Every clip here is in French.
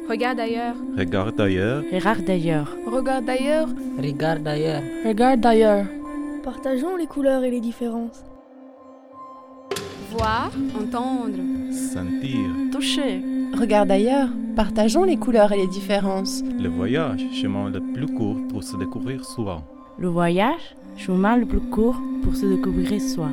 Regarde ailleurs. Regarde ailleurs. Regarde ailleurs. Regarde ailleurs. Regarde ailleurs. Regarde ailleurs. Partageons les couleurs et les différences. Voir, entendre. Sentir. Toucher. Regarde ailleurs. Partageons les couleurs et les différences. Le voyage, chemin le plus court pour se découvrir soi. Le voyage, chemin le plus court pour se découvrir soi.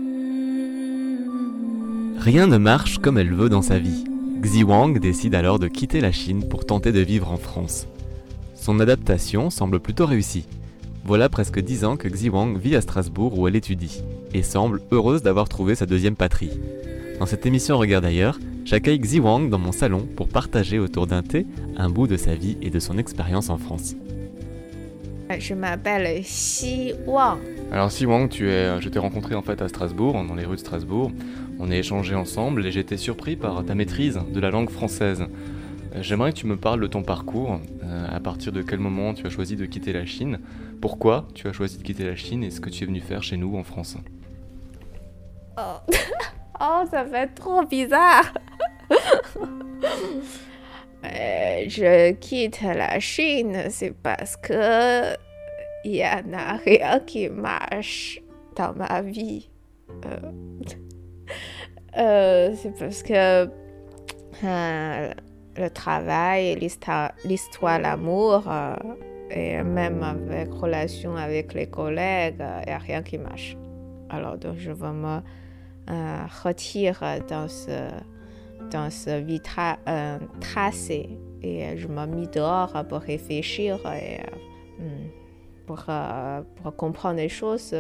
Rien ne marche comme elle veut dans sa vie. Xi Wang décide alors de quitter la Chine pour tenter de vivre en France. Son adaptation semble plutôt réussie. Voilà presque 10 ans que Xi Wang vit à Strasbourg où elle étudie, et semble heureuse d'avoir trouvé sa deuxième patrie. Dans cette émission Regarde ailleurs, j'accueille Xi Wang dans mon salon pour partager autour d'un thé un bout de sa vie et de son expérience en France. Je m'appelle Xi Wang. Alors Xi Wang, je t'ai rencontré en fait à Strasbourg, dans les rues de Strasbourg. On a échangé ensemble et j'ai été surpris par ta maîtrise de la langue française. J'aimerais que tu me parles de ton parcours. À partir de quel moment tu as choisi de quitter la Chine? Pourquoi tu as choisi de quitter la Chine et ce que tu es venu faire chez nous en France? Oh, ça fait trop bizarre. Je quitte la Chine, c'est parce que il y en a rien qui marche dans ma vie. C'est parce que le travail, l'histoire, l'amour, et même avec relation avec les collègues, il n'y a rien qui marche. Alors donc je veux me retirer dans ce vie tracé et je me mis dehors pour réfléchir et pour comprendre les choses,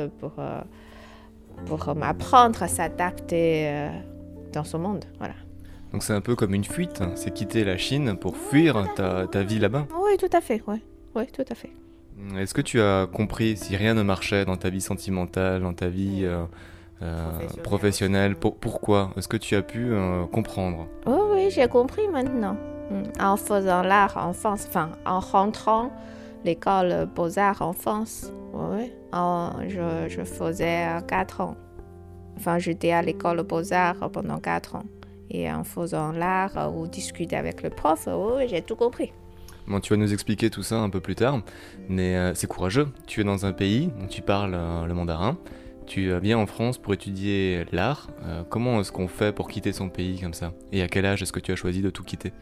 pour m'apprendre à s'adapter dans ce monde, voilà. Donc c'est un peu comme une fuite, hein. C'est quitter la Chine pour fuir ta vie là-bas. Oui, tout à fait, oui, tout à fait. Est-ce que tu as compris si rien ne marchait dans ta vie sentimentale, dans ta vie professionnelle, pourquoi? Est-ce que tu as pu comprendre? Oui, j'ai compris maintenant. En faisant l'art en France, enfin en rentrant l'école Beaux-Arts en France, oui. Je faisais 4 ans. Enfin, j'étais à l'école Beaux-Arts pendant 4 ans. Et en faisant l'art ou discuter avec le prof, oui, j'ai tout compris. Bon, tu vas nous expliquer tout ça un peu plus tard, mais c'est courageux. Tu es dans un pays où tu parles le mandarin, tu viens en France pour étudier l'art. Comment est-ce qu'on fait pour quitter son pays comme ça? Et à quel âge est-ce que tu as choisi de tout quitter?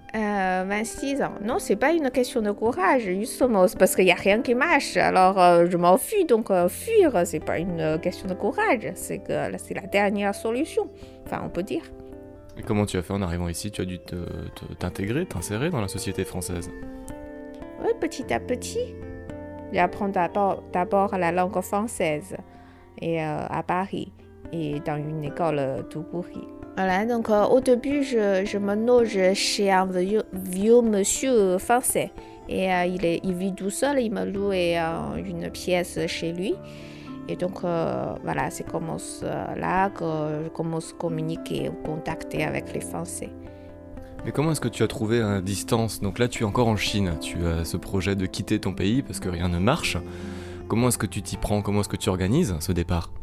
26 ans. Non, c'est pas une question de courage, justement, c'est parce qu'il n'y a rien qui marche. Alors, je m'enfuis, donc fuir, c'est pas une question de courage, c'est la dernière solution, enfin, on peut dire. Et comment tu as fait en arrivant ici? Tu as dû t'insérer dans la société française? Oui, petit à petit. J'apprends d'abord la langue française et à Paris et dans une école tout pourrie. Voilà, donc au début, je me loge chez un vieux monsieur français. Et il vit tout seul, il m'a loué une pièce chez lui. Et donc, voilà, c'est comme là que je commence à communiquer ou contacter avec les Français. Mais comment est-ce que tu as trouvé à distance? Donc là, tu es encore en Chine. Tu as ce projet de quitter ton pays parce que rien ne marche. Comment est-ce que tu t'y prends? Comment est-ce que tu organises ce départ?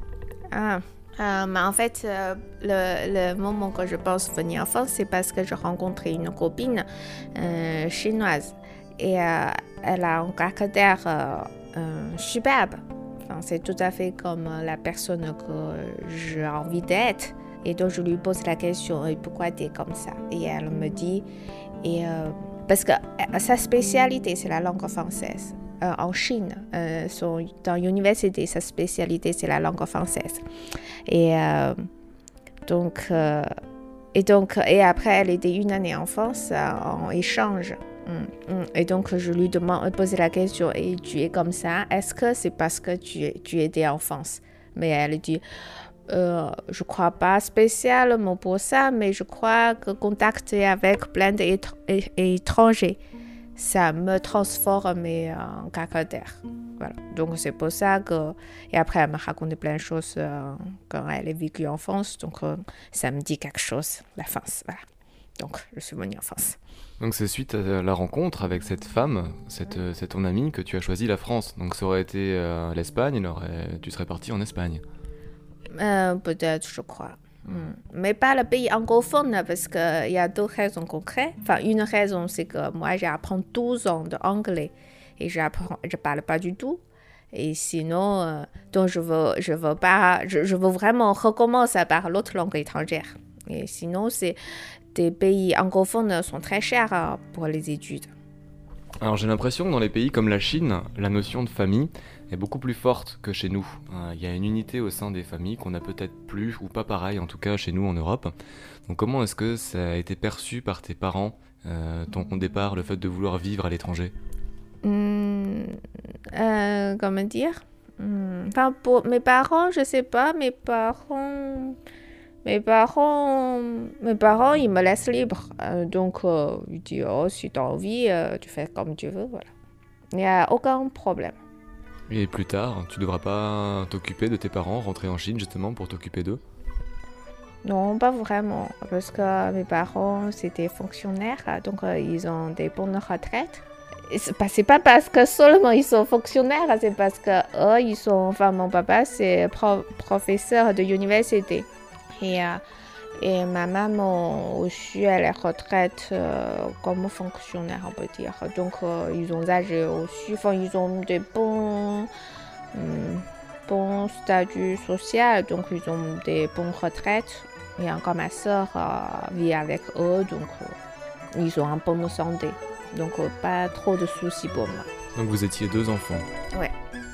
Mais en fait, le moment que je pense venir en France, c'est parce que j'ai rencontré une copine chinoise. Et elle a un caractère superbe. Enfin, c'est tout à fait comme la personne que j'ai envie d'être. Et donc, je lui pose la question, pourquoi tu es comme ça? Et elle me dit, parce que sa spécialité, c'est la langue française. En Chine, dans l'université, sa spécialité, c'est la langue française. Et après, elle était une année en France en échange. Et donc, je lui posais la question, et tu es comme ça, est-ce que c'est parce que tu étais en France? Mais elle dit, je crois pas spécialement pour ça, mais je crois que contacter avec plein d'étrangers, ça me transforme en caractère. Voilà. Donc, c'est pour ça que... Et après, elle m'a raconté plein de choses quand elle est vécue en France. Donc, ça me dit quelque chose, la France. Voilà. Donc, je suis venue en France. Donc, c'est suite à la rencontre avec cette femme, c'est ton amie, que tu as choisi la France. Donc, ça aurait été l'Espagne, tu serais partie en Espagne. Peut-être, je crois. Mais pas le pays anglophone, parce qu'il y a deux raisons concrètes. Enfin, une raison, c'est que moi, j'apprends 12 ans d'anglais et je parle pas du tout. Et sinon, donc je veux vraiment recommencer par l'autre langue étrangère. Et sinon, des pays anglophones sont très chers pour les études. Alors j'ai l'impression que dans les pays comme la Chine, la notion de famille est beaucoup plus forte que chez nous. Il y a une unité au sein des familles qu'on a peut-être plus ou pas pareil, en tout cas chez nous en Europe. Donc comment est-ce que ça a été perçu par tes parents, ton départ, le fait de vouloir vivre à l'étranger ? Comment dire? Enfin, pour mes parents, je sais pas, mes parents, ils me laissent libre. Donc, ils disent, si tu as envie, tu fais comme tu veux, voilà. Il n'y a aucun problème. Et plus tard, tu devras pas t'occuper de tes parents, rentrer en Chine justement pour t'occuper d'eux ? Non, pas vraiment, parce que mes parents, c'était fonctionnaires, donc ils ont des bonnes retraites. C'est pas parce que seulement ils sont fonctionnaires, c'est parce que eux, ils sont... Enfin, mon papa, c'est professeur de l'université. Et ma maman aussi, elle est retraite comme fonctionnaire, on peut dire. Donc, ils ont âgé aussi. Enfin, ils ont des bons statuts sociaux, donc ils ont des bonnes retraites. Et encore ma soeur vit avec eux, donc ils ont un bonne santé. Donc, pas trop de soucis pour moi. Donc vous étiez 2 enfants ? Ouais.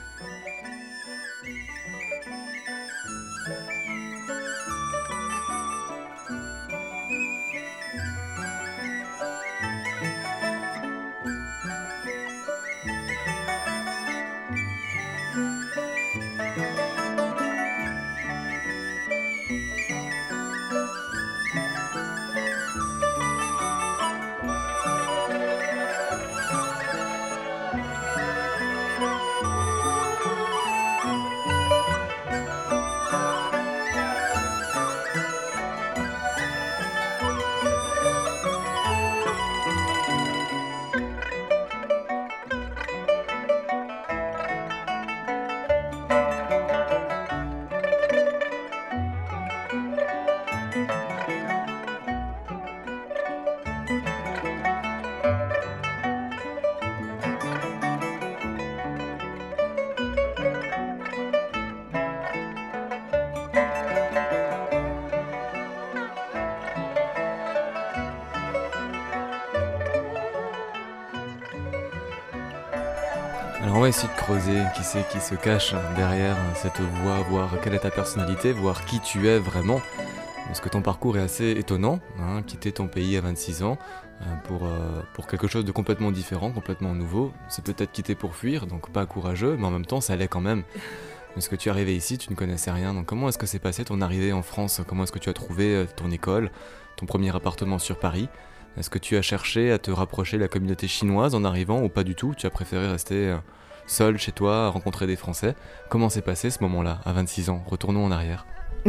Alors on va essayer de creuser qui c'est qui se cache derrière cette voix, voir quelle est ta personnalité, voir qui tu es vraiment. Parce que ton parcours est assez étonnant, quitter ton pays à 26 ans pour quelque chose de complètement différent, complètement nouveau. C'est peut-être quitter pour fuir, donc pas courageux, mais en même temps ça l'est quand même. Parce que tu es arrivé ici, tu ne connaissais rien, donc comment est-ce que s'est passé ton arrivée en France ? Comment est-ce que tu as trouvé ton école, ton premier appartement sur Paris ? Est-ce que tu as cherché à te rapprocher de la communauté chinoise en arrivant ou pas du tout ? Tu as préféré rester seul chez toi, rencontrer des Français ? Comment s'est passé ce moment-là, à 26 ans ? Retournons en arrière.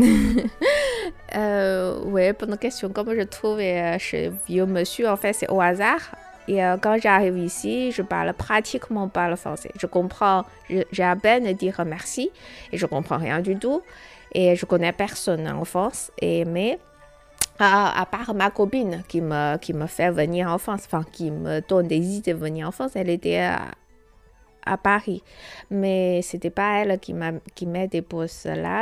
Ouais, bonne question. Comme je trouve chez vieux monsieur, en fait, c'est au hasard. Et quand j'arrive ici, je parle pratiquement pas le français. Je comprends, j'ai à peine dire merci et je comprends rien du tout. Et je connais personne en France. Mais à part ma copine qui me fait venir en France, enfin qui me donne des idées de venir en France, elle était à Paris. Mais c'était pas elle qui m'a déposé là,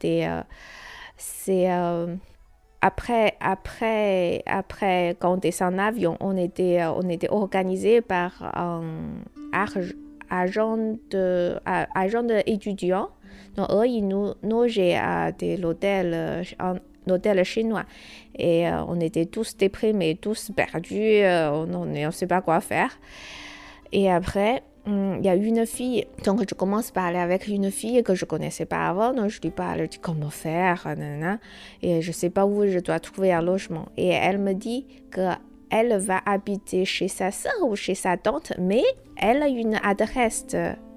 après quand on descend en avion, on était organisé par un agent d'étudiants. Donc eux, ils nous logeaient à l'hôtel chinois. Et on était tous déprimés, tous perdus, on ne sait pas quoi faire. Et après, il y a une fille, donc je commence à parler avec une fille que je ne connaissais pas avant, donc je lui parle, je dis comment faire, nanana, et je ne sais pas où je dois trouver un logement. Et elle me dit qu'elle va habiter chez sa soeur ou chez sa tante, mais elle a une adresse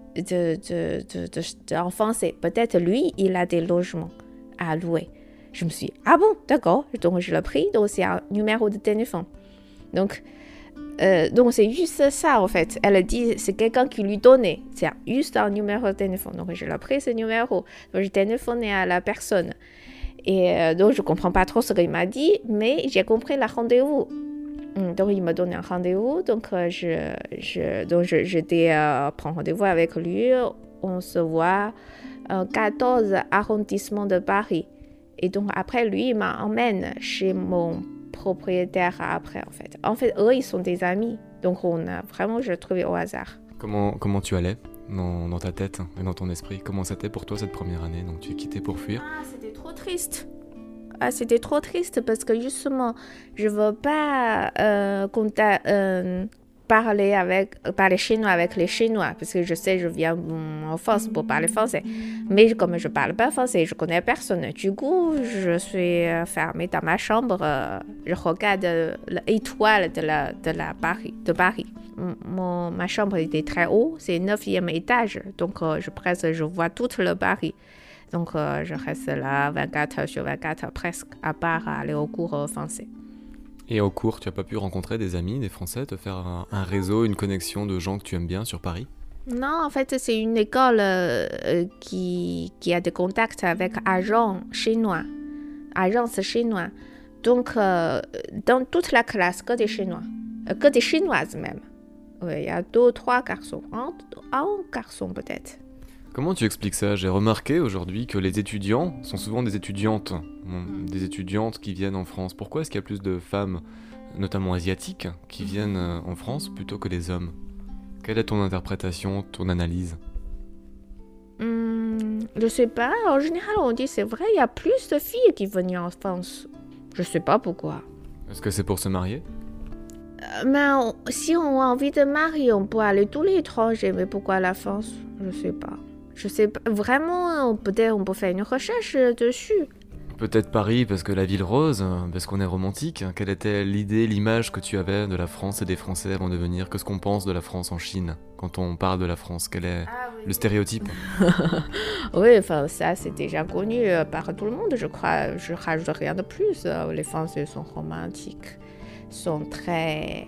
en français. Peut-être lui, il a des logements à louer. Je me suis dit, ah bon, d'accord, donc je l'ai pris, donc c'est un numéro de téléphone. Donc c'est juste ça en fait. Elle dit c'est quelqu'un qui lui donnait. C'est juste un numéro de téléphone. Donc je l'ai pris ce numéro. Donc j'ai téléphoné à la personne. Et donc, je ne comprends pas trop ce qu'il m'a dit, mais j'ai compris le rendez-vous. Donc, il m'a donné un rendez-vous. Donc, j'étais prendre rendez-vous avec lui. On se voit 14 arrondissement de Paris. Et donc, après, lui, il m'emmène chez mon propriétaire après, en fait. En fait, eux, ils sont des amis. Donc, on a vraiment, je l'ai trouvé au hasard. Comment tu allais dans ta tête et dans ton esprit? Comment c'était pour toi cette première année? Donc, tu es quitté pour fuir? C'était trop triste. C'était trop triste parce que justement, je ne veux pas parler chinois avec les Chinois parce que je sais, je viens en France pour parler français. Mais comme je ne parle pas français, je ne connais personne. Du coup, je suis fermée dans ma chambre. Je regarde l'étoile de Paris. Ma chambre était très haut, c'est 9e étage. Donc, je vois tout le Paris. Donc, je reste là 24 heures sur 24 heures presque, à part aller au cours français. Et au cours, tu n'as pas pu rencontrer des amis, des Français, te faire un réseau, une connexion de gens que tu aimes bien sur Paris? Non, en fait, c'est une école qui a des contacts avec agences chinoises. Donc, dans toute la classe, que des Chinois, que des Chinoises même. Oui, il y a 2 ou 3 garçons, un garçon peut-être. Comment tu expliques ça? J'ai remarqué aujourd'hui que les étudiants sont souvent des étudiantes qui viennent en France. Pourquoi est-ce qu'il y a plus de femmes, notamment asiatiques, qui viennent en France plutôt que les hommes? Quelle est ton interprétation, ton analyse? Je sais pas. En général, on dit c'est vrai, il y a plus de filles qui viennent en France. Je sais pas pourquoi. Est-ce que c'est pour se marier? Mais si on a envie de marier, on peut aller tous les étrangers. Mais pourquoi la France? Je sais pas. Vraiment, peut-être on peut faire une recherche dessus. Peut-être Paris, parce que la ville rose, parce qu'on est romantique. Quelle était l'idée, l'image que tu avais de la France et des Français avant de venir? Qu'est-ce qu'on pense de la France en Chine quand on parle de la France? Quel est le stéréotype? Oui, enfin, ça c'est déjà connu par tout le monde, je crois. Je rajoute rien de plus. Les Français sont romantiques, sont très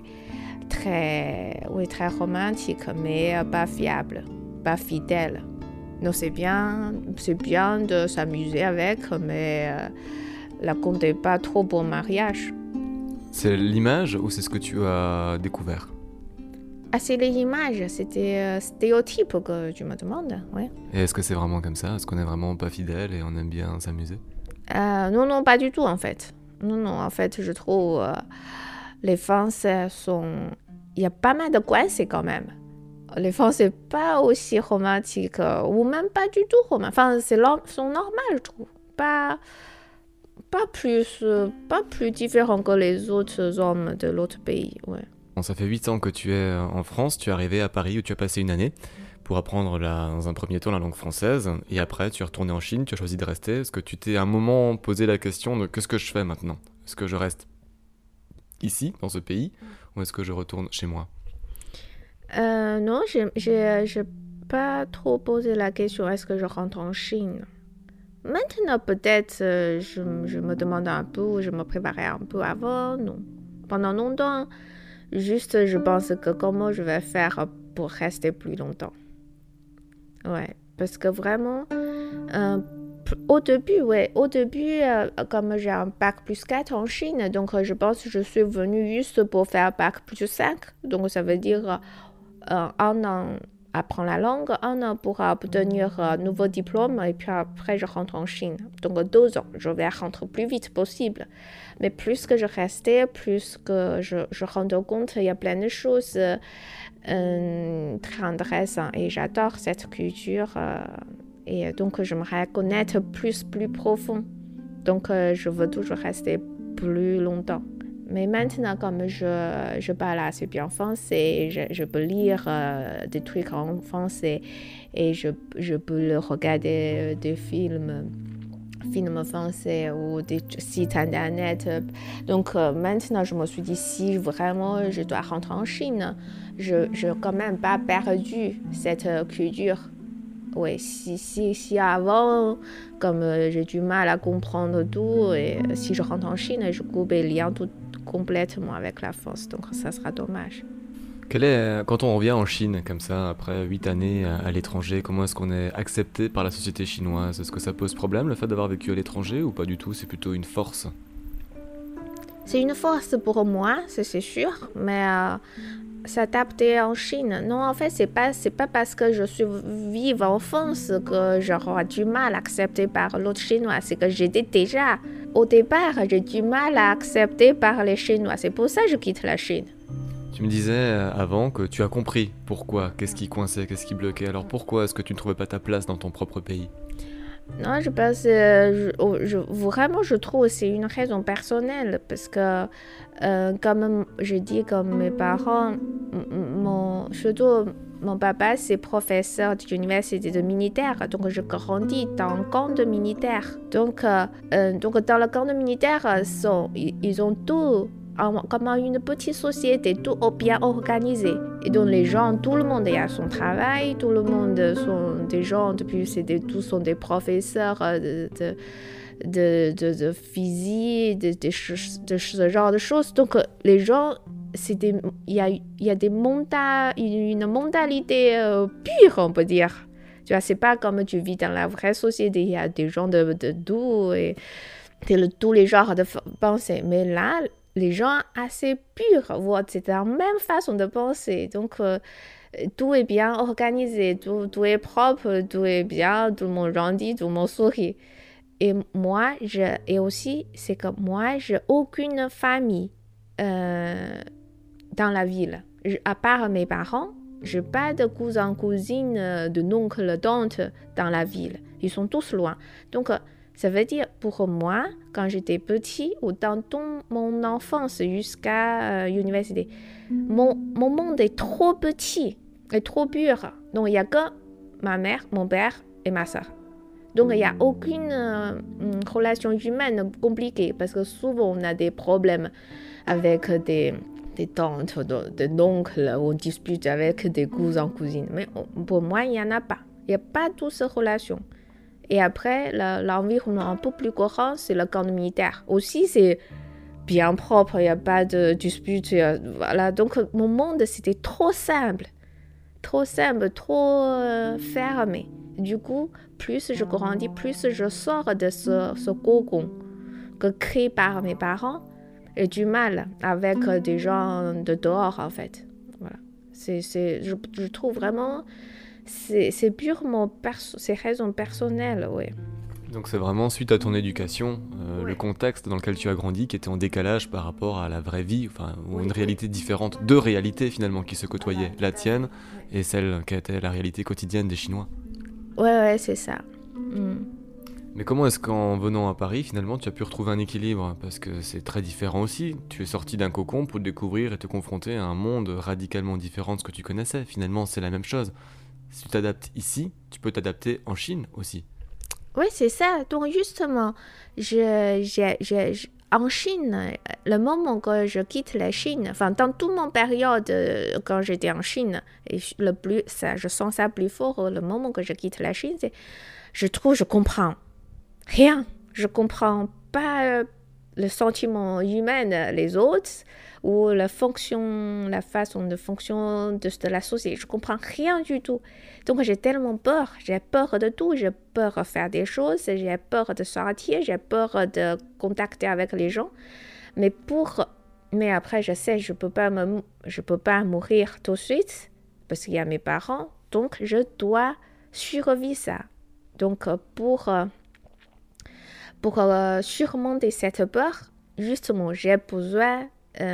romantiques, mais pas fiables, pas fidèles. Donc c'est bien de s'amuser avec, mais la comptez pas trop pour mariage. C'est l'image ou c'est ce que tu as découvert? C'est les images, c'était stéréotype que tu me demandes, ouais. Et est-ce que c'est vraiment comme ça? Est-ce qu'on est vraiment pas fidèle et on aime bien s'amuser? Non, pas du tout en fait. Non, en fait, je trouve les Français il y a pas mal de coincés quand même. Les Français pas aussi romantiques, ou même pas du tout romantiques. Enfin, sont normales, je trouve. Pas plus différents que les autres hommes de l'autre pays, ouais. Bon, ça fait 8 ans que tu es en France, tu es arrivé à Paris où tu as passé une année pour apprendre dans un premier temps la langue française, et après tu es retourné en Chine, tu as choisi de rester. Est-ce que tu t'es à un moment posé la question de qu'est-ce que je fais maintenant? Est-ce que je reste ici, dans ce pays, ou est-ce que je retourne chez moi? Non, j'ai pas trop posé la question est-ce que je rentre en Chine. Maintenant, peut-être, je me demande un peu, je me préparais un peu avant, non. Pendant longtemps, juste, je pense que comment je vais faire pour rester plus longtemps. Ouais, parce que vraiment, au début, comme j'ai un bac plus 4 en Chine, donc je pense que je suis venue juste pour faire bac plus 5. Donc, ça veut dire 1 an apprendre la langue, 1 an pour obtenir un nouveau diplôme, et puis après, je rentre en Chine. Donc, 2 ans, je vais rentrer plus vite possible. Mais plus que je restais, plus que je rendais compte, il y a plein de choses très intéressantes. Et j'adore cette culture. Et donc, j'aimerais connaître plus profond. Donc, je veux toujours rester plus longtemps. Mais maintenant, comme je parle assez bien français, je peux lire des trucs en français et je peux regarder des films français ou des sites internet. Donc maintenant, je me suis dit, si vraiment je dois rentrer en Chine, je quand même pas perdu cette culture. Oui, si avant, comme j'ai du mal à comprendre tout, et si je rentre en Chine, je coupe les liens tout complètement avec la France, donc ça sera dommage. Quand on revient en Chine, comme ça, après 8 années à l'étranger, comment est-ce qu'on est accepté par la société chinoise? Est-ce que ça pose problème, le fait d'avoir vécu à l'étranger, ou pas du tout? C'est plutôt une force? C'est une force pour moi, ça, c'est sûr, mais s'adapter en Chine, non, en fait, c'est pas parce que je suis vive en France que j'aurai du mal à accepter par l'autre Chinois. C'est que j'étais déjà, au départ, j'ai du mal à accepter par les Chinois. C'est pour ça que je quitte la Chine. Tu me disais avant que tu as compris pourquoi, qu'est-ce qui coinçait, qu'est-ce qui bloquait. Alors pourquoi est-ce que tu ne trouvais pas ta place dans ton propre pays? Non, je pense, vraiment, je trouve que c'est une raison personnelle parce que, comme je dis, comme mes parents, surtout mon papa, c'est professeur de l'université de militaire, donc je grandis dans un camp de militaires. Donc dans le camp de militaires, ils ont tout. Comme une petite société, tout bien organisé. Et donc les gens, tout le monde a son travail, tout le monde sont des gens, tous sont des professeurs de physique, de ce genre de choses. Donc les gens, il y a une mentalité pure, on peut dire. Tu vois, c'est pas comme tu vis dans la vraie société, il y a des gens de doux et tous les genres de pensée. Mais là, les gens assez purs, c'est la même façon de penser. Donc, tout est bien organisé, tout est propre, tout est bien, tout le monde gentil, tout le monde sourit. Et moi, c'est que moi, j'ai aucune famille dans la ville. À part mes parents, je n'ai pas de cousins, cousines, de oncles, tantes dans la ville. Ils sont tous loin. Donc, ça veut dire, pour moi, quand j'étais petit, ou dans mon enfance jusqu'à l'université, mon monde est trop petit et trop pur. Donc, il n'y a que ma mère, mon père et ma soeur. Donc, il n'y a aucune relation humaine compliquée parce que souvent, on a des problèmes avec des tantes, des oncles, on dispute avec des cousins, cousines. Mais pour moi, il n'y en a pas. Il n'y a pas toutes ces relations. Et après, l'environnement un peu plus courant, c'est le camp militaire. Aussi, c'est bien propre, il n'y a pas de dispute. Voilà. Donc, mon monde, c'était trop simple, trop fermé. Du coup, plus je grandis, plus je sors de ce cocon que créé par mes parents. J'ai du mal avec des gens de dehors, en fait. Voilà. Je trouve vraiment... C'est purement ces raisons personnelles, oui. Donc c'est vraiment suite à ton éducation, le contexte dans lequel tu as grandi qui était en décalage par rapport à la vraie vie, ou une réalité différente, deux réalités finalement qui se côtoyaient, la tienne et celle qui était la réalité quotidienne des Chinois. Ouais, c'est ça. Mais comment est-ce qu'en venant à Paris, finalement, tu as pu retrouver un équilibre? Parce que c'est très différent aussi. Tu es sorti d'un cocon pour découvrir et te confronter à un monde radicalement différent de ce que tu connaissais. Finalement, c'est la même chose. Si tu t'adaptes ici, tu peux t'adapter en Chine aussi. Oui, c'est ça. Donc justement, en Chine, le moment que je quitte la Chine, dans toute mon période quand j'étais en Chine, et je sens ça plus fort, le moment que je quitte la Chine, je comprends rien. Je comprends pas le sentiment humain des autres ou la façon de fonction de la société. Je comprends rien du tout. Donc j'ai tellement peur. J'ai peur de tout. J'ai peur de faire des choses. J'ai peur de sortir. J'ai peur de contacter avec les gens. Mais après, je sais, je peux pas mourir tout de suite parce qu'il y a mes parents. Donc je dois survivre ça. Donc pour surmonter cette peur, justement, j'ai besoin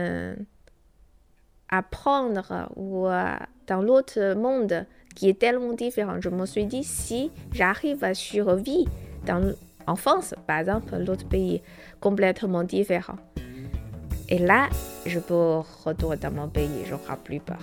apprendre dans l'autre monde qui est tellement différent. Je me suis dit, si j'arrive à survivre en France, par exemple, l'autre pays complètement différent, et là, je peux retourner dans mon pays, je n'aurai plus peur.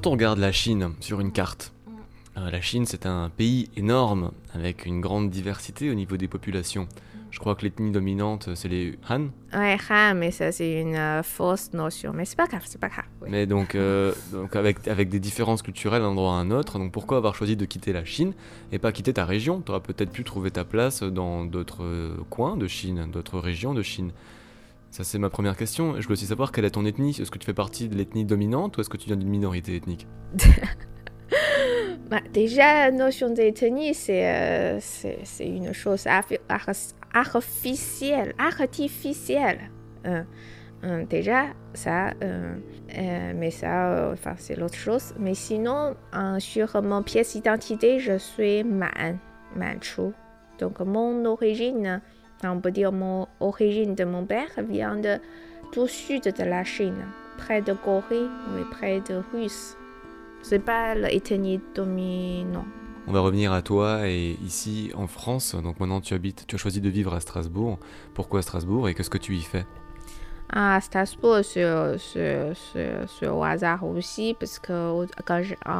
Quand on regarde la Chine sur une carte, la Chine c'est un pays énorme avec une grande diversité au niveau des populations. Je crois que l'ethnie dominante c'est les Han. Ouais, Han, mais ça c'est une fausse notion. Mais c'est pas grave, c'est pas grave. Oui. Mais donc avec des différences culturelles d'un endroit à un autre, donc pourquoi avoir choisi de quitter la Chine et pas quitter ta région? Tu aurais peut-être pu trouver ta place dans d'autres coins de Chine, d'autres régions de Chine. Ça c'est ma première question. Je veux aussi savoir quelle est ton ethnie. Est-ce que tu fais partie de l'ethnie dominante ou est-ce que tu viens d'une minorité ethnique? Déjà, la notion d'ethnie, c'est une chose artificielle. Déjà, ça, mais ça, enfin, c'est l'autre chose. Mais sinon, sur mon pièce d'identité, je suis Manchu. Donc, mon origine, on peut dire mon origine de mon père vient tout sud de la Chine, près de Corée, oui, près de Russe. C'est pas l'ethnie dominante. On va revenir à toi et ici en France. Donc maintenant tu as choisi de vivre à Strasbourg. Pourquoi Strasbourg et qu'est-ce que tu y fais? À Strasbourg, c'est au hasard aussi, parce que quand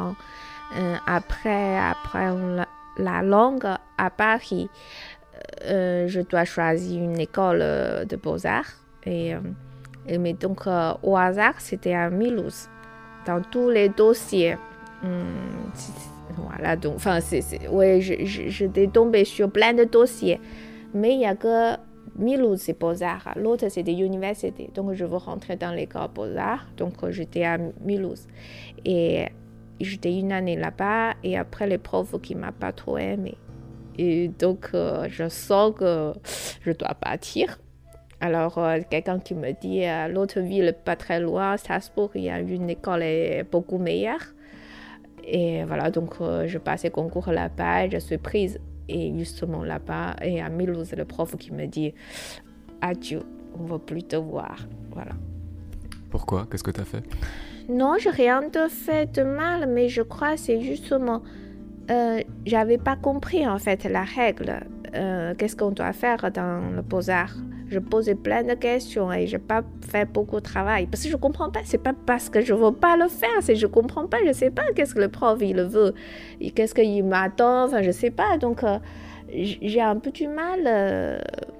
après la langue à Paris, je dois choisir une école de beaux-arts. Mais donc, au hasard, c'était à Mulhouse. Dans tous les dossiers. Voilà, donc, enfin, ouais, j'étais tombée sur plein de dossiers. Mais il y a que Mulhouse, c'est Beaux-Arts. L'autre, c'est des universités. Donc, je veux rentrer dans l'école Beaux-Arts. Donc, j'étais à Mulhouse. Et j'étais une année là-bas. Et après, les profs qui ne m'ont pas trop aimé. Et donc, je sens que je dois partir. Alors, quelqu'un qui me dit, l'autre ville, pas très loin, Strasbourg, il y a une école beaucoup meilleure. Et voilà, donc je passe les concours là-bas, je suis prise. Et justement là-bas, et à Mulhouse, le prof qui me dit, adieu, on ne va plus te voir. Voilà. Pourquoi? Qu'est-ce que tu as fait? Non, je n'ai rien fait de mal, mais je crois que c'est justement, j'avais pas compris en fait la règle. Qu'est-ce qu'on doit faire dans le Beaux-Arts? Je posais plein de questions et je n'ai pas fait beaucoup de travail. Parce que je ne comprends pas. Ce n'est pas parce que je ne veux pas le faire. C'est je ne comprends pas. Je ne sais pas qu'est-ce que le prof il veut. Et qu'est-ce qu'il m'attend. Enfin, je ne sais pas. Donc, j'ai un peu du mal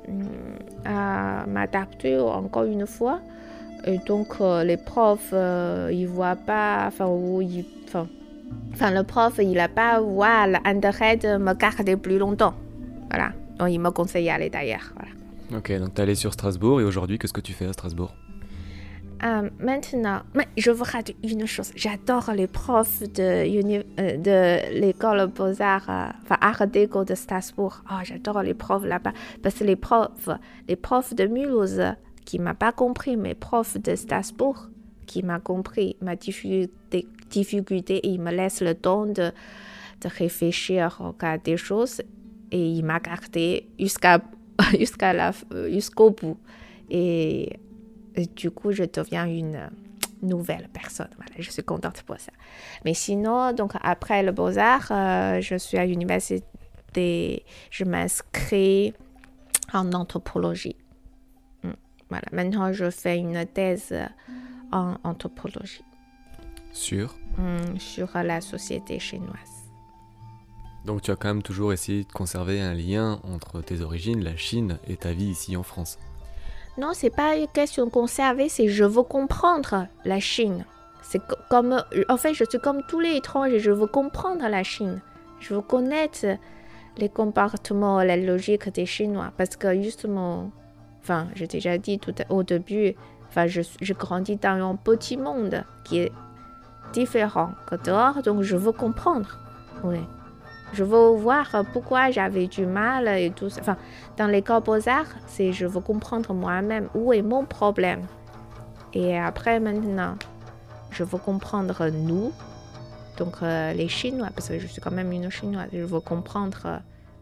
à m'adapter encore une fois. Et donc, les profs, ils ne voient pas... Enfin, le prof, il n'a pas l'intérêt de me garder plus longtemps. Voilà. Donc, il me conseille d'aller d'ailleurs. Voilà. Ok, donc t'es allé sur Strasbourg et aujourd'hui, qu'est-ce que tu fais à Strasbourg? Maintenant, mais je vous raconte une chose. J'adore les profs de l'école Beaux-Arts, enfin Art Déco de Strasbourg. Oh, j'adore les profs là-bas. Parce que les profs de Mulhouse qui ne m'ont pas compris, mais profs de Strasbourg qui m'ont compris ma difficulté et ils me laissent le temps de réfléchir à des choses. Et ils m'ont gardé jusqu'au bout. Et du coup, je deviens une nouvelle personne. Voilà, je suis contente pour ça. Mais sinon, donc après le Beaux-Arts, je suis à l'université. Je m'inscris en anthropologie. Voilà, maintenant, je fais une thèse en anthropologie. Sur la société chinoise. Donc tu as quand même toujours essayé de conserver un lien entre tes origines, la Chine, et ta vie ici en France. Non, c'est pas une question de conserver, c'est je veux comprendre la Chine. C'est comme, en fait, je suis comme tous les étrangers, je veux comprendre la Chine. Je veux connaître les comportements, la logique des Chinois. Parce que justement, enfin, j'ai déjà dit au début, enfin, je grandis dans un petit monde qui est différent que dehors, donc je veux comprendre. Oui. Je veux voir pourquoi j'avais du mal et tout ça. Enfin, dans l'école Beaux-Arts, c'est je veux comprendre moi-même où est mon problème. Et après, maintenant, je veux comprendre nous, donc les Chinois, parce que je suis quand même une Chinoise. Je veux comprendre...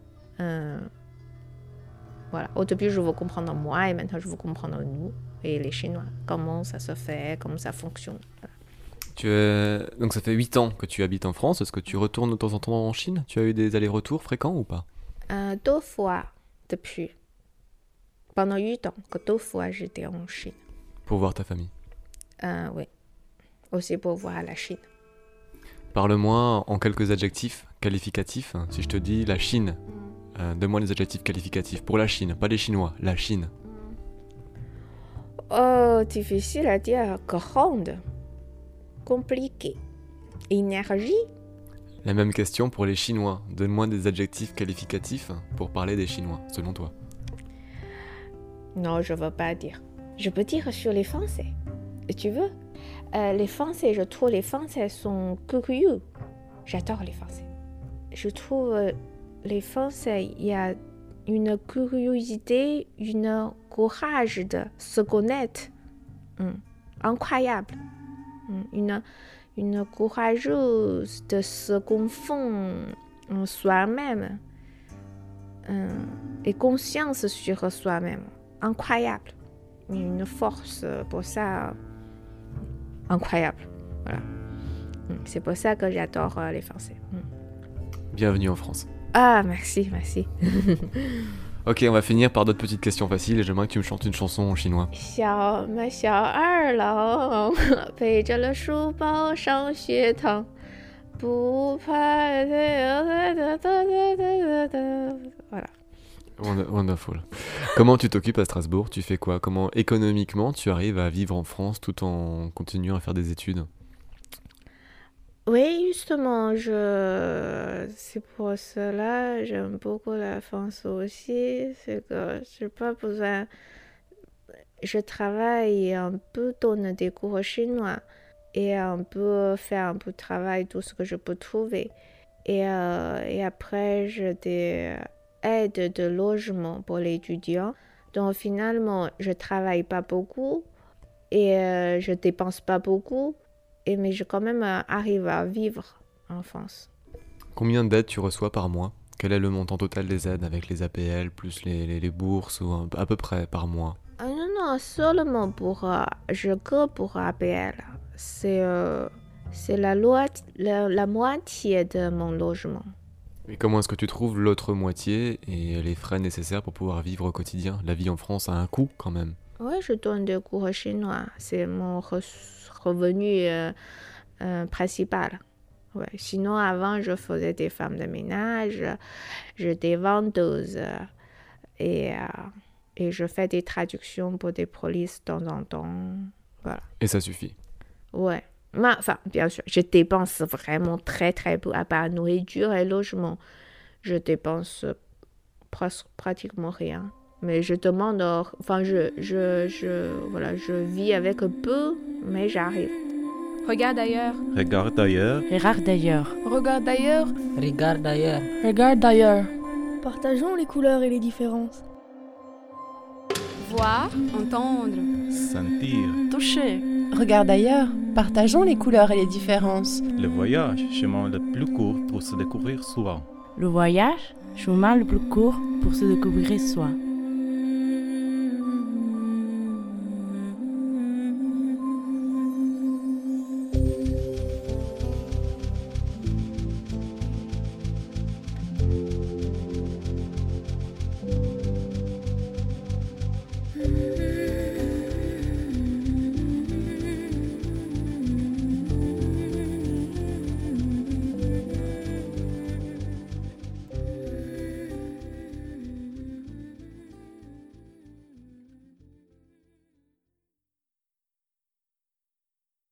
voilà. Au début, je veux comprendre moi et maintenant, je veux comprendre nous et les Chinois. Comment ça se fait, comment ça fonctionne. Voilà. Donc ça fait 8 ans que tu habites en France. Est-ce que tu retournes de temps en temps en Chine? Tu as eu des allers-retours fréquents ou pas? 2 fois depuis. Pendant 8 ans, que 2 fois j'étais en Chine. Pour voir ta famille? Oui. Aussi pour voir la Chine. Parle-moi en quelques adjectifs qualificatifs. Si je te dis la Chine, donne-moi les adjectifs qualificatifs. Pour la Chine, pas les Chinois, la Chine. Oh, difficile à dire. Grande. Compliqué. Énergie. La même question pour les Chinois. Donne-moi des adjectifs qualificatifs pour parler des Chinois, selon toi. Non, je veux pas dire. Je peux dire sur les Français. Tu veux? Les Français, je trouve les Français sont curieux. J'adore les Français. Je trouve les Français, il y a une curiosité, une courage de se connaître. Incroyable. Une courageuse de se confondre en soi-même. Et conscience sur soi-même. Incroyable. Une force pour ça incroyable. Voilà. C'est pour ça que j'adore les Français. Bienvenue en France. Ah, merci, merci. Ok, on va finir par d'autres petites questions faciles et j'aimerais que tu me chantes une chanson en chinois. 小麦小二郎背着了书包上学堂，不怕。Voilà. Wonderful. Comment tu t'occupes à Strasbourg? Tu fais quoi? Comment économiquement tu arrives à vivre en France tout en continuant à faire des études? Oui, justement, c'est pour cela j'aime beaucoup la France aussi. C'est que j'ai pas besoin. Je travaille un peu, donne des cours chinois et un peu faire un peu de travail, tout ce que je peux trouver. Et après, j'ai des aides de logement pour les étudiants. Donc finalement, je travaille pas beaucoup et je dépense pas beaucoup. Mais je quand même arrive à vivre en France. Combien d'aides tu reçois par mois? Quel est le montant total des aides avec les APL plus les bourses ou à peu près par mois? Non, seulement pour pour APL. C'est la moitié de mon logement. Et comment est-ce que tu trouves l'autre moitié et les frais nécessaires pour pouvoir vivre au quotidien? La vie en France a un coût quand même. Oui, je donne des cours chinois. C'est mon revenu principal. Ouais. Sinon, avant, je faisais des femmes de ménage, j'étais vendeuse et je fais des traductions pour des polices de temps en temps. Voilà. Et ça suffit? Ouais. Enfin, bien sûr, je dépense vraiment très, très peu. À part nourriture et logement, je dépense pratiquement rien. Mais je demande, enfin, je vis avec peu, mais j'arrive. Regarde ailleurs. Regarde ailleurs. Regarde d'ailleurs. Regarde ailleurs. Regarde d'ailleurs. Regarde d'ailleurs. Partageons les couleurs et les différences. Voir, entendre. Sentir. Toucher. Regarde d'ailleurs. Partageons les couleurs et les différences. Le voyage, chemin le plus court pour se découvrir soi. Le voyage, chemin le plus court pour se découvrir soi.